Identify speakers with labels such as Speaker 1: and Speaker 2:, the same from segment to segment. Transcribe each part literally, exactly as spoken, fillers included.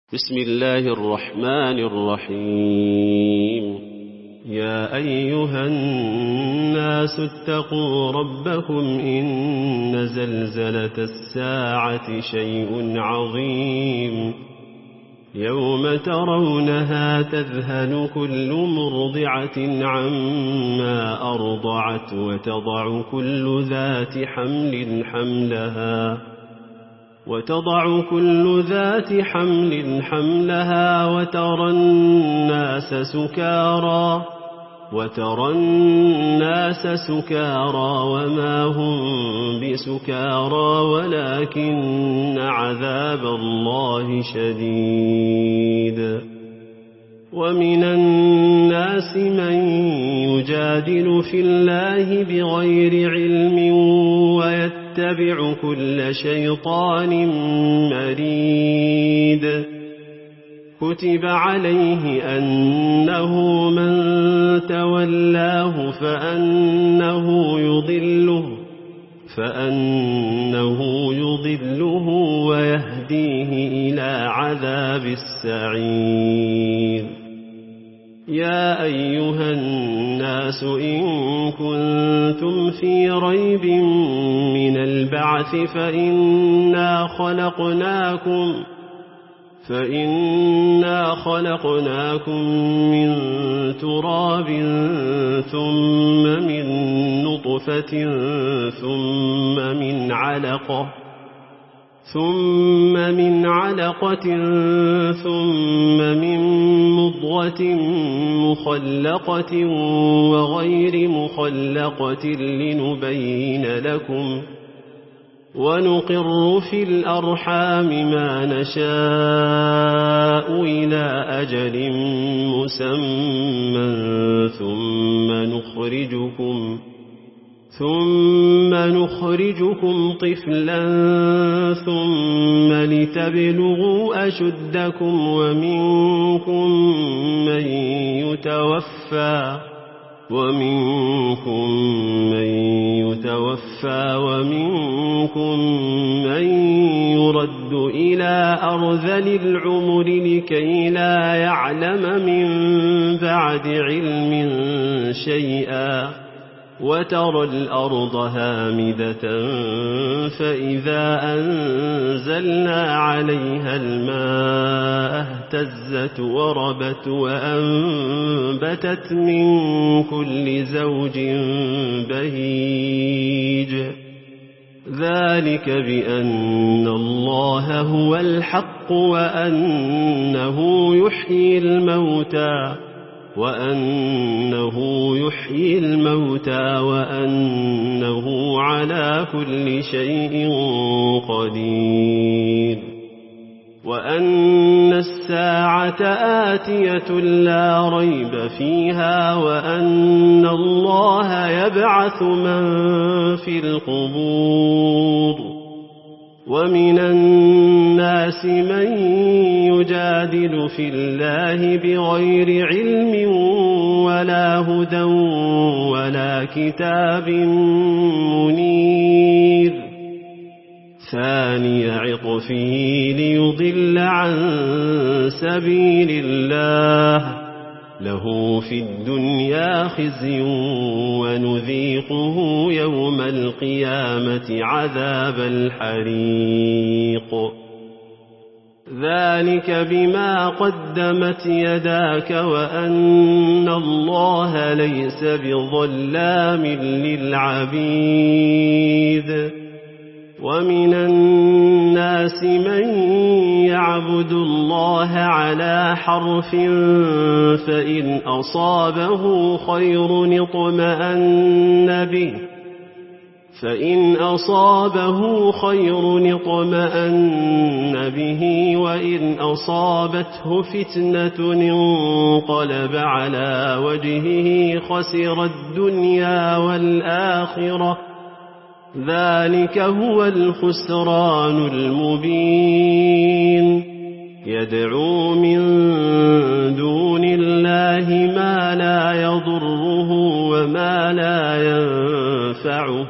Speaker 1: بسم الله الرحمن الرحيم. يا أيها الناس اتقوا ربكم إن زلزلة الساعة شيء عظيم يوم ترونها تذهل كل مرضعة عما أرضعت وتضع كل ذات حمل حملها وتضع كل ذات حمل حملها وترى الناس سكارى وترى الناس سكارى وما هم بسكارى ولكن عذاب الله شديد. ومن الناس من يجادل في الله بغير علم ويتبع كل شيطان مريد. كتب عليه أنه من تولاه فأنه يضله فأنه يضله ويهديه إلى عذاب السعير. يا أيها الناس إن كنتم في ريب من البعث فإنا خلقناكم فإنا خلقناكم من تراب ثم من نطفة ثم من علقة ثم من علقة ثم من مضغة مخلقة وغير مخلقة لنبين لكم ونقر في الأرحام ما نشاء إلى أجل مسمى ثم نخرجكم ثم نخرجكم طفلا ثم لتبلغوا أشدكم ومنكم من يتوفى ومنكم من يتوفى ومنكم من يرد إلى أرذل العمر لكي لا يعلم من بعد علم شيئا. وترى الأرض هامدة فإذا أنزلنا عليها الماء اهتزت وربت وأنبتت من كل زوج بهيج. ذلك بأن الله هو الحق وأنه يحيي الموتى وأنه يحيي الموتى وأنه على كل شيء قدير. وأن الساعة آتية لا ريب فيها وأن الله يبعث من في القبور. ومن الناس من يجادل في الله بغير علم ولا هدى ولا كتاب منير. ثاني عطفه ليضل عن سبيل الله له في الدنيا خزي ونذيقه يوم القيامة عذاب الحريق. ذلك بما قدمت يداك وأن الله ليس بظلام للعبيد. ومن الناس من يعبد الله على حرف فإن أصابه خير اطمأن به فإن أصابه خير اطمأن به وإن أصابته فتنة انقلب على وجهه خسر الدنيا والآخرة. ذلك هو الخسران المبين. يدعو من دون الله ما لا يضره وما لا ينفعه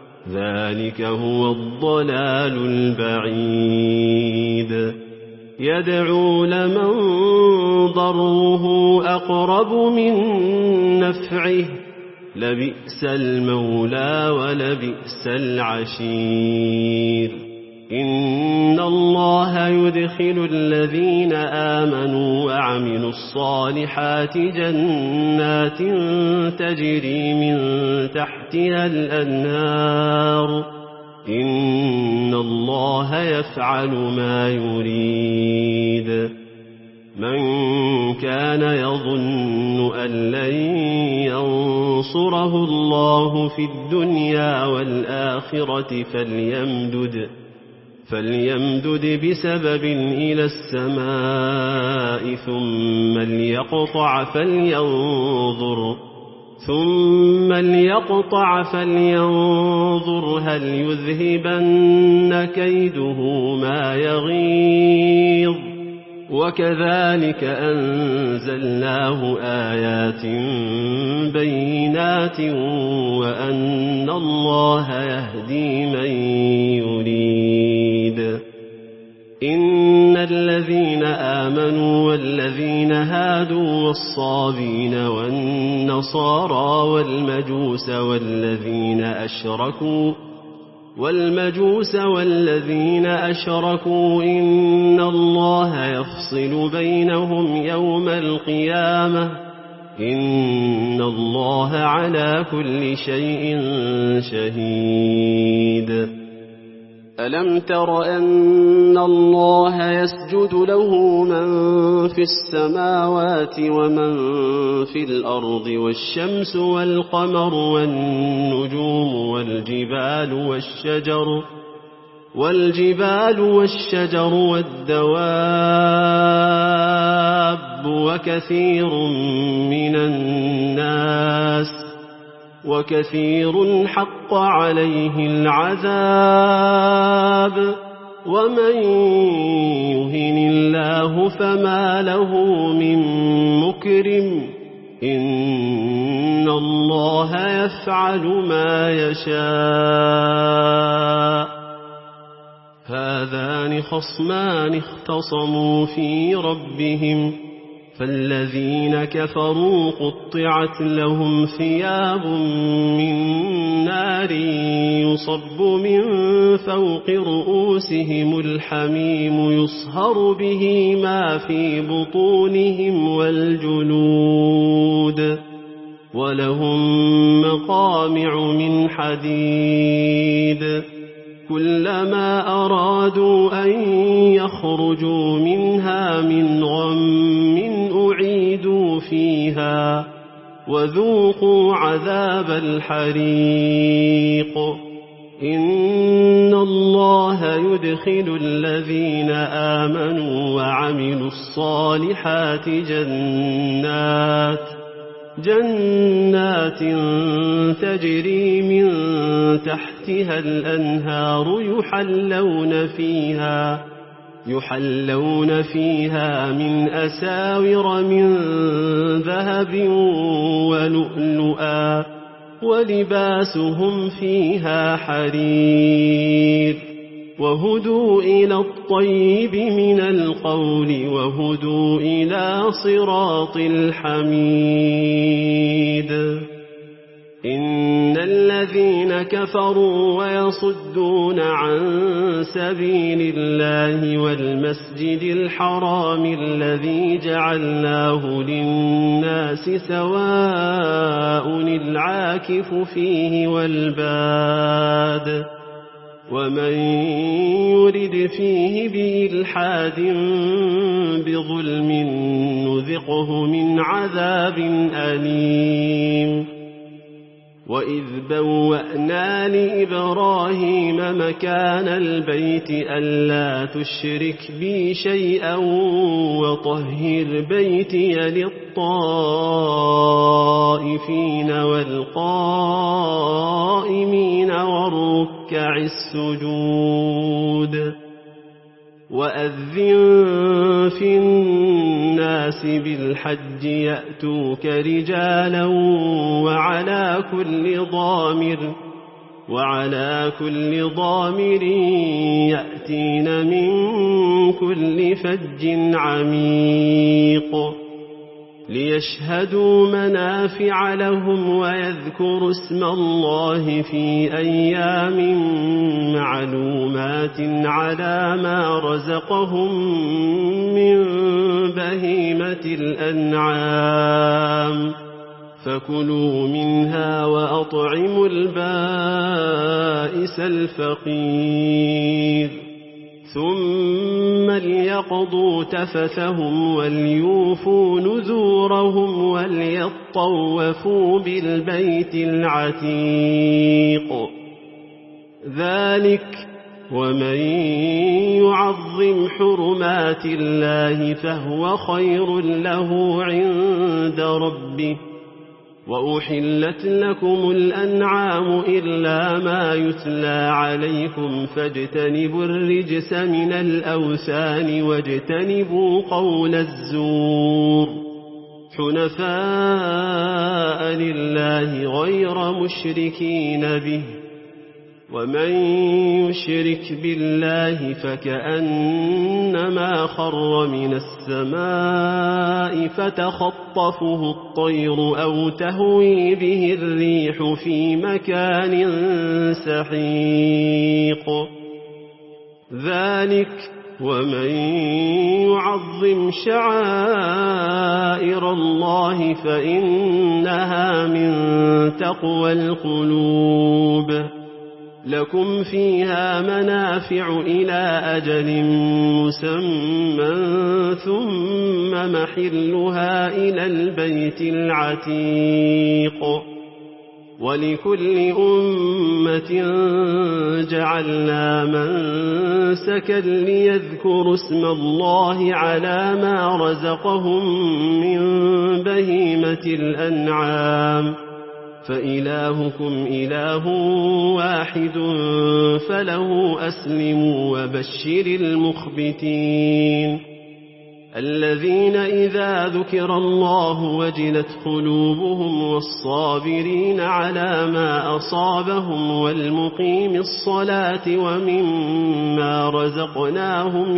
Speaker 1: ذلك هو الضلال البعيد. يدعو لمن ضره أقرب من نفعه لبئس المولى ولبئس العشير إن الله يدخل الذين آمنوا وعملوا الصالحات جنات تجري من تحتها الأنهار إن الله يفعل ما يريد من كان يظن أن لن ينصره الله في الدنيا والآخرة فليمدد فليمدد بسبب إلى السماء ثم ليقطع فلينظر ثم ليقطع فلينظر هل يذهبن كيده ما يغيظ وكذلك أنزلناه آيات بينات وأن الله يهدي من يريد إن الذين آمنوا والذين هادوا والصابين والنصارى والمجوس والذين أشركوا والمجوس والذين أشركوا إن الله يفصل بينهم يوم القيامة إن الله على كل شيء شهيد ألم تر أن الله يسجد له من في السماوات ومن في الأرض والشمس والقمر والنجوم والجبال والشجر والجبال والشجر والدواب وكثير من الناس وكثير حق عليه العذاب ومن يهن الله فما له من مكرم إن الله يفعل ما يشاء هذان خصمان اختصموا في ربهم فالذين كفروا قطعت لهم ثياب من نار يصب من فوق رؤوسهم الحميم يصهر به ما في بطونهم والجلود ولهم مقامع من حديد كلما أرادوا أن يخرجوا منها من غم أعيدوا فيها وذوقوا عذاب الحريق إن الله يدخل الذين آمنوا وعملوا الصالحات جنات جنات تجري من تحتها الأنهار يحلون فيها يحلون فيها من أساور من ذهب ولؤلؤا ولباسهم فيها حرير وهدوا إلى الطيب من القول وهدوا إلى صراط الحميد إن الذين كفروا ويصدون عن سبيل الله والمسجد الحرام الذي جعلناه للناس سواء العاكف فيه والباد ومن يرد فيه بإلحاد بظلم نذقه من عذاب أليم وإذ بوأنا لإبراهيم مكان البيت ألا تشرك بي شيئا وطهر بيتي للطائفين والقائمين والركع السجود وأذن في الناس بالحج يأتوك رجالا وعلى كل ضامر وعلى كل ضامر يأتين من كل فج عميق ليشهدوا منافع لهم ويذكروا اسم الله في أيام معلومات على ما رزقهم من بهيمة الأنعام فكلوا منها وأطعموا البائس الفقير ثم ليقضوا تفثهم وليوفوا نذورهم وليطوفوا بالبيت العتيق ذلك ومن يعظم حرمات الله فهو خير له عند ربه وأحلت لكم الأنعام إلا ما يتلى عليكم فاجتنبوا الرجس من الأوثان واجتنبوا قول الزور حنفاء لله غير مشركين به ومن يشرك بالله فكأنما خر من السماء فتخطفه الطير أو تهوي به الريح في مكان سحيق ذلك ومن يعظم شعائر الله فإنها من تقوى القلوب لكم فيها منافع إلى أجل مسمى ثم محلها إلى البيت العتيق ولكل أمة جعلنا منسكا ليذكروا اسم الله على ما رزقهم من بهيمة الأنعام فإلهكم إله واحد فله أسلموا وبشر المخبتين الذين إذا ذكر الله وجلت قلوبهم والصابرين على ما أصابهم والمقيم الصلاة ومما رزقناهم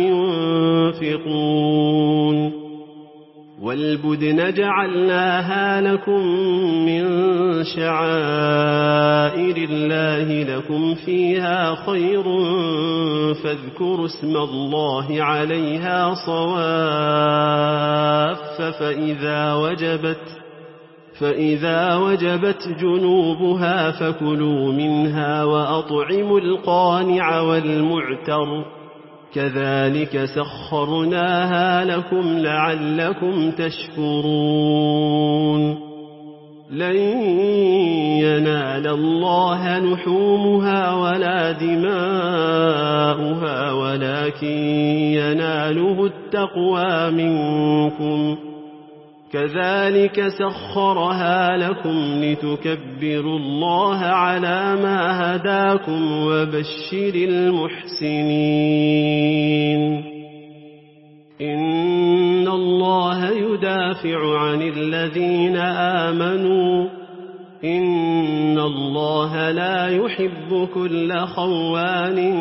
Speaker 1: ينفقون والبدن جعلناها لكم من شعائر الله لكم فيها خير فاذكروا اسم الله عليها صواف فإذا وجبت فإذا وجبت جنوبها فكلوا منها وأطعموا القانع والمعتر كذلك سخرناها لكم لعلكم تشكرون لن ينال الله لحومها ولا دماؤها ولكن يناله التقوى منكم كذلك سخرها لكم لتكبروا الله على ما هداكم وبشر المحسنين إن الله يدافع عن الذين آمنوا إن الله لا يحب كل خوان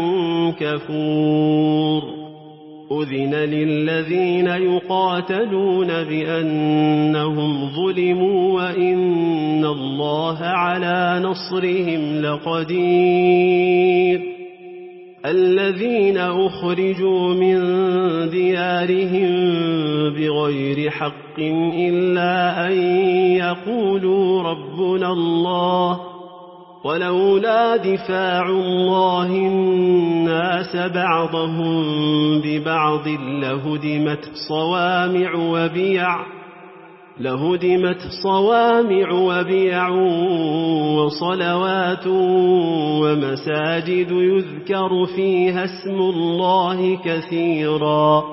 Speaker 1: كفور أذن للذين يقاتلون بأنهم ظلموا وإن الله على نصرهم لقدير الذين أخرجوا من ديارهم بغير حق إلا أن يقولوا ربنا الله ولولا دفاع الله الناس بعضهم ببعض لهدمت صوامع وبيع لهدمت صوامع وبيع وصلوات ومساجد يذكر فيها اسم الله كثيرا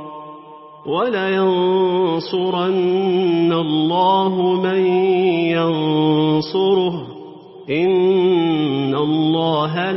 Speaker 1: ولينصرن الله من ينصره إن الله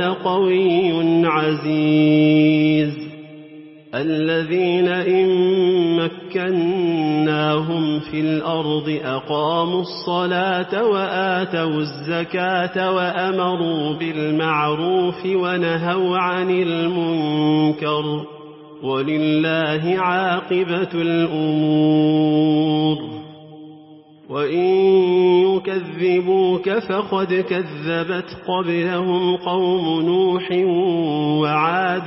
Speaker 1: لقوي عزيز الذين إن مكناهم في الأرض أقاموا الصلاة وآتوا الزكاة وأمروا بالمعروف ونهوا عن المنكر ولله عاقبة الأمور وإن يكذبوك فقد كذبت قبلهم قوم نوح وعاد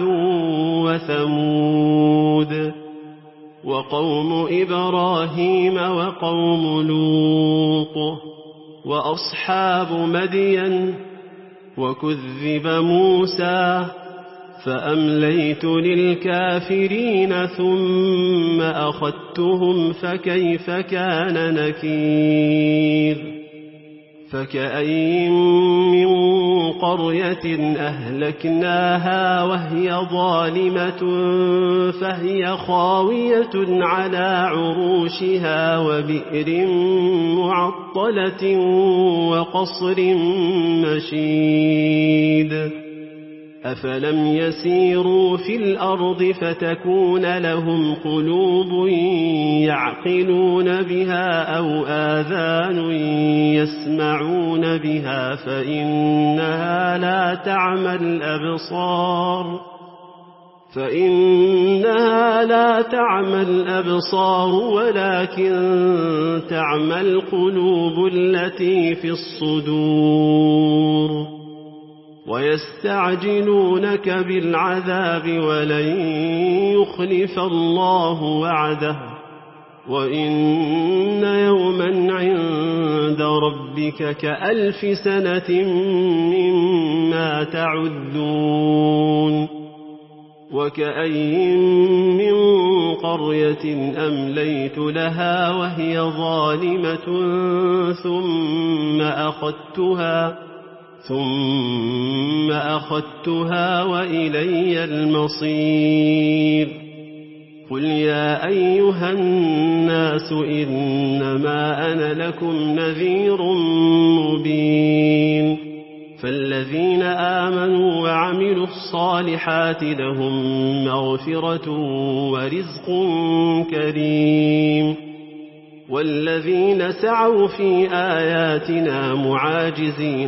Speaker 1: وثمود وقوم إبراهيم وقوم لوط وأصحاب مدين وكذب موسى فأمليت للكافرين ثم أخذتهم فكيف كان نكير فكأين من قرية أهلكناها وهي ظالمة فهي خاوية على عروشها وبئر معطلة وقصر مشيد أفلم يسيروا في الأرض فتكون لهم قلوب يعقلون بها أو آذان يسمعون بها فإنها لا تعمى الأبصار فإنها لا تعمى الأبصار ولكن تعمى القلوب التي في الصدور ويستعجلونك بالعذاب ولن يخلف الله وعده وإن يوما عند ربك كألف سنة مما تعدون وكأين من قرية أمليت لها وهي ظالمة ثم أخذتها ثم أخذتها وإلي المصير قل يا أيها الناس إنما أنا لكم نذير مبين فالذين آمنوا وعملوا الصالحات لهم مغفرة ورزق كريم والذين سعوا في آياتنا معاجزين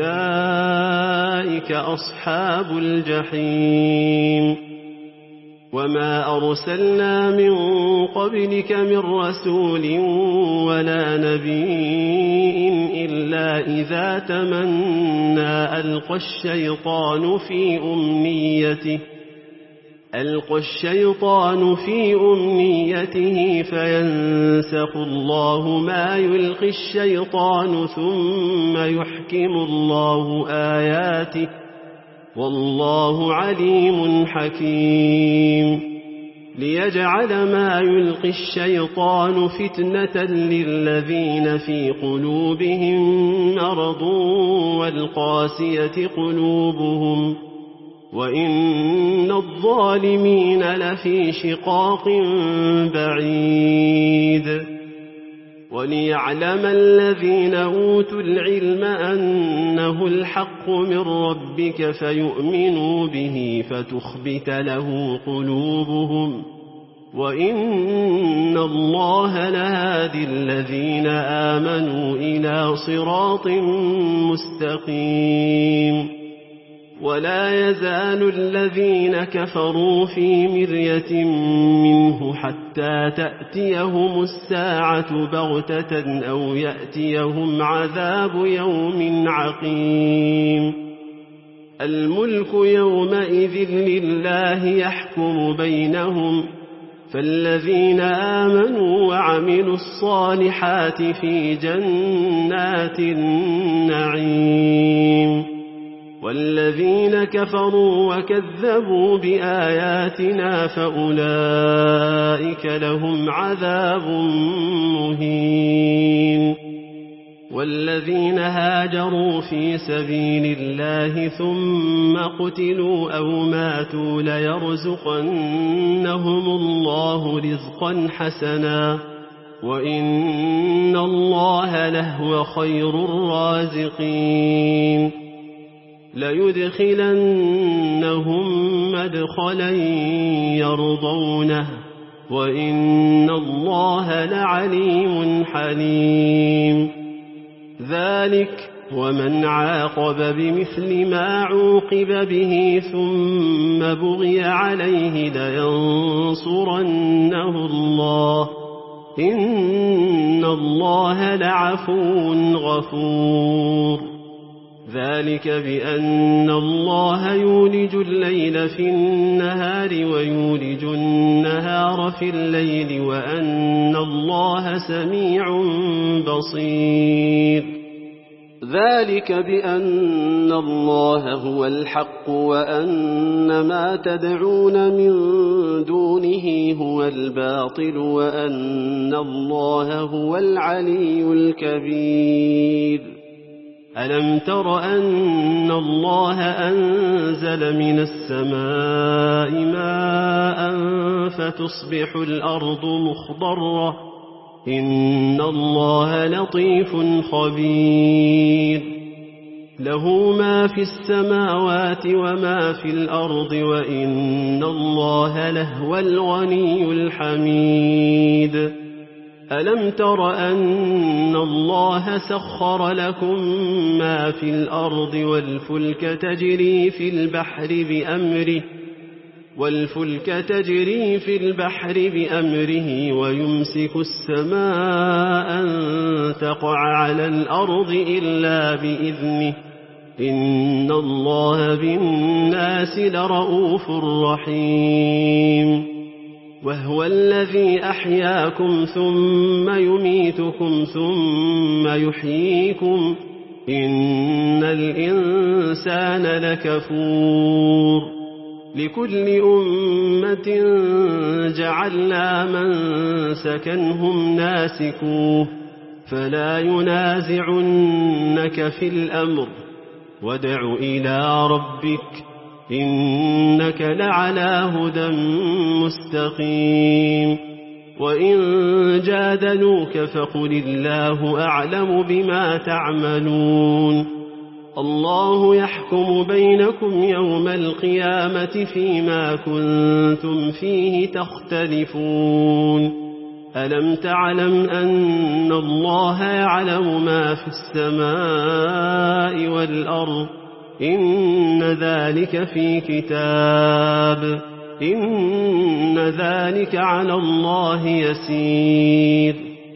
Speaker 1: أولئك أصحاب الجحيم وما أرسلنا من قبلك من رسول ولا نبي إلا إذا تمنى ألقى الشيطان في أمنيته ألقى الشيطان في أمنيته فينسخ الله ما يلقي الشيطان ثم يحكم الله آياته والله عليم حكيم ليجعل ما يلقي الشيطان فتنة للذين في قلوبهم مرض والقاسية قلوبهم وإن الظالمين لفي شقاق بعيد وليعلم الذين أوتوا العلم أنه الحق من ربك فيؤمنوا به فتخبت له قلوبهم وإن الله لهادي الذين آمنوا إلى صراط مستقيم ولا يزال الذين كفروا في مرية منه حتى تأتيهم الساعة بغتة أو يأتيهم عذاب يوم عقيم الملك يومئذ لله يحكم بينهم فالذين آمنوا وعملوا الصالحات في جنات النعيم والذين كفروا وكذبوا بآياتنا فأولئك لهم عذاب مهين والذين هاجروا في سبيل الله ثم قتلوا أو ماتوا ليرزقنهم الله رزقا حسنا وإن الله لهو خير الرازقين ليدخلنهم مدخلا يرضونه وإن الله لعليم حليم. ذلك ومن عاقب بمثل ما عوقب به ثم بغي عليه لينصرنه الله إن الله لعفو غفور. ذلك بأن الله يولج الليل في النهار ويولج النهار في الليل وأن الله سميع بصير. ذلك بأن الله هو الحق وأن ما تدعون من دونه هو الباطل وأن الله هو العلي الكبير. ألم تر أن الله أنزل من السماء ماء فتصبح الأرض مخضرة إن الله لطيف خبير. له ما في السماوات وما في الأرض وإن الله لهو الغني الحميد. ألم تر أن الله سخر لكم ما في الأرض والفلك تجري في البحر بأمره والفلك تجري في البحر بأمره ويمسك السماء أن تقع على الأرض إلا بإذنه إن الله بالناس لرؤوف رحيم. وهو الذي أحياكم ثم يميتكم ثم يحييكم إن الإنسان لكفور. لكل أمة جعلنا منسكا هم ناسكوه فلا ينازعنك في الأمر وادع إلى ربك إنك لعلى هدى مستقيم. وإن جادلوك فقل الله أعلم بما تعملون. الله يحكم بينكم يوم القيامة فيما كنتم فيه تختلفون. ألم تعلم أن الله يعلم ما في السماء والأرض إن ذلك في كتاب إن ذلك على الله يسير.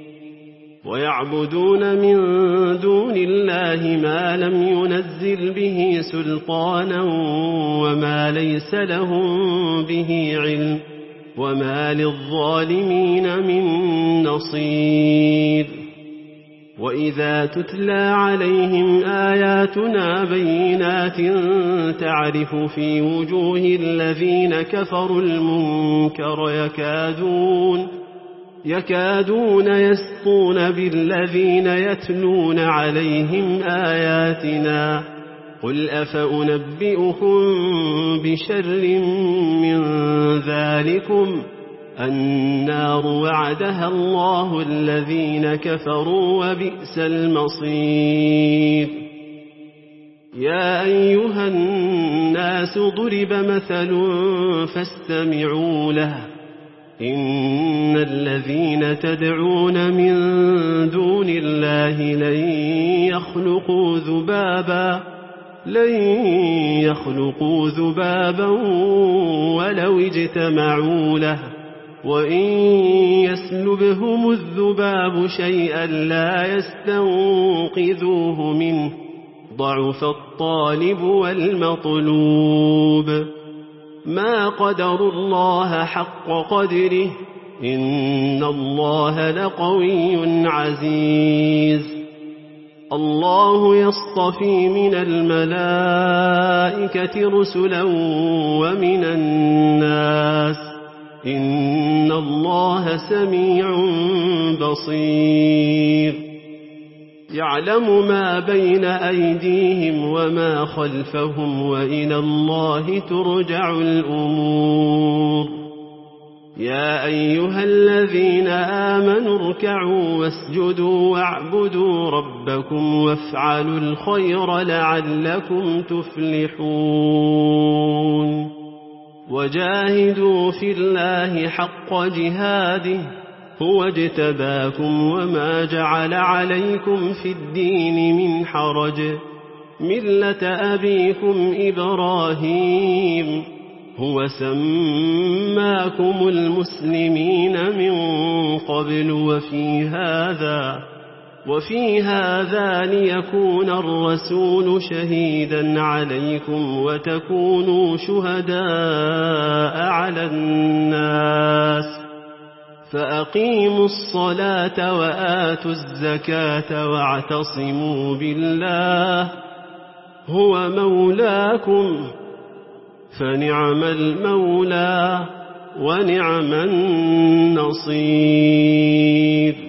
Speaker 1: ويعبدون من دون الله ما لم ينزل به سلطانا وما ليس لهم به علم وما للظالمين من نصير. وإذا تتلى عليهم آياتنا بينات تعرف في وجوه الذين كفروا المنكر يكادون يكادون يسطون بالذين يتلون عليهم آياتنا قل أفأنبئكم بشر من ذلكم النار وعدها الله الذين كفروا وبئس المصير. يا أيها الناس ضرب مثل فاستمعوا له إن الذين تدعون من دون الله لن يخلقوا ذبابا لن يخلقوا ذبابا ولو اجتمعوا له وإن يسلبهم الذباب شيئا لا يستنقذوه منه ضعف الطالب والمطلوب. ما قدروا الله حق قدره إن الله لقوي عزيز. الله يصطفي من الملائكة رسلا ومن الناس إن الله سميع بصير. يعلم ما بين أيديهم وما خلفهم وإلى الله ترجع الأمور. يا أيها الذين آمنوا اركعوا واسجدوا واعبدوا ربكم وافعلوا الخير لعلكم تفلحون. وجاهدوا في الله حق جهاده هو اجتباكم وما جعل عليكم في الدين من حرج ملة أبيكم إبراهيم هو سماكم المسلمين من قبل وفي هذا وفي هذا ليكون الرسول شهيدا عليكم وتكونوا شهداء على الناس فأقيموا الصلاة وآتوا الزكاة واعتصموا بالله هو مولاكم فنعم المولى ونعم النصير.